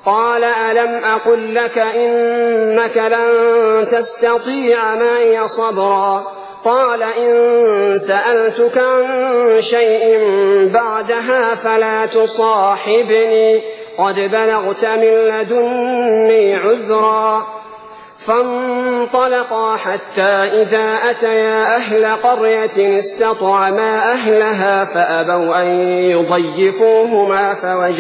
قال ألم أقل لك إنك لن تستطيع معي صبرا قال إن سألتك عن شيء بعدها فلا تصاحبني قد بلغت من لدني عذرا فانطلقا حتى إذا أتيا أهل قرية استطعما أهلها فأبوا أن يضيفوهما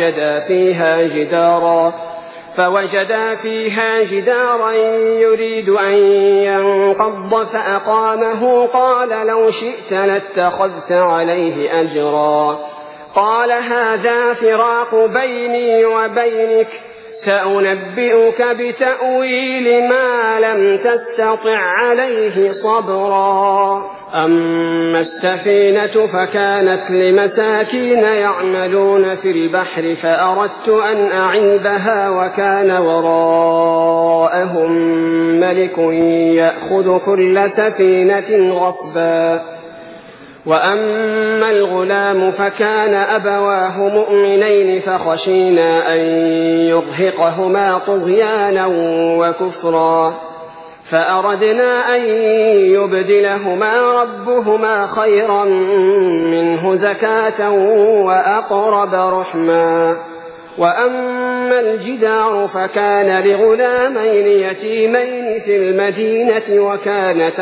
فوجدا فيها جدارا يريد أن ينقض فأقامه قال لو شئت لاتخذت عليه أجرا قال هذا فراق بيني وبينك سأنبئك بتأويل ما لم تستطع عليه صبرا أما السفينة فكانت لمساكين يعملون في البحر فأردت أن أعيبها وكان وراءهم ملك يأخذ كل سفينة غصبا وأما الغلام فكان أبواه مؤمنين فخشينا أن يرهقهما طغيانا وكفرا فأردنا أن يبدلهما ربهما خيرا منه زكاة وأقرب رحما وأما الجدار فكان لغلامين يتيمين في المدينة وكان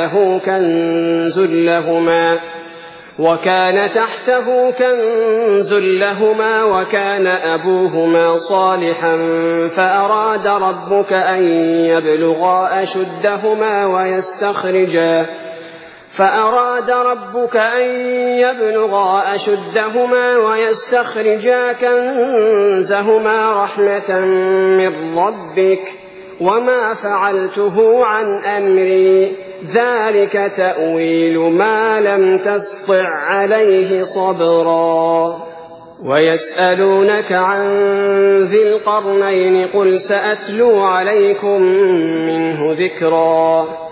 تحته كنز لهما وكان أبوهما صالحا فأراد ربك أن يبلغا أشدهما ويستخرجا كنزهما رحمة من ربك وما فعلته عن أمري ذلك تأويل ما لم تسطع عليه صبرا ويسألونك عن ذي القرنين قل سأتلو عليكم منه ذكرا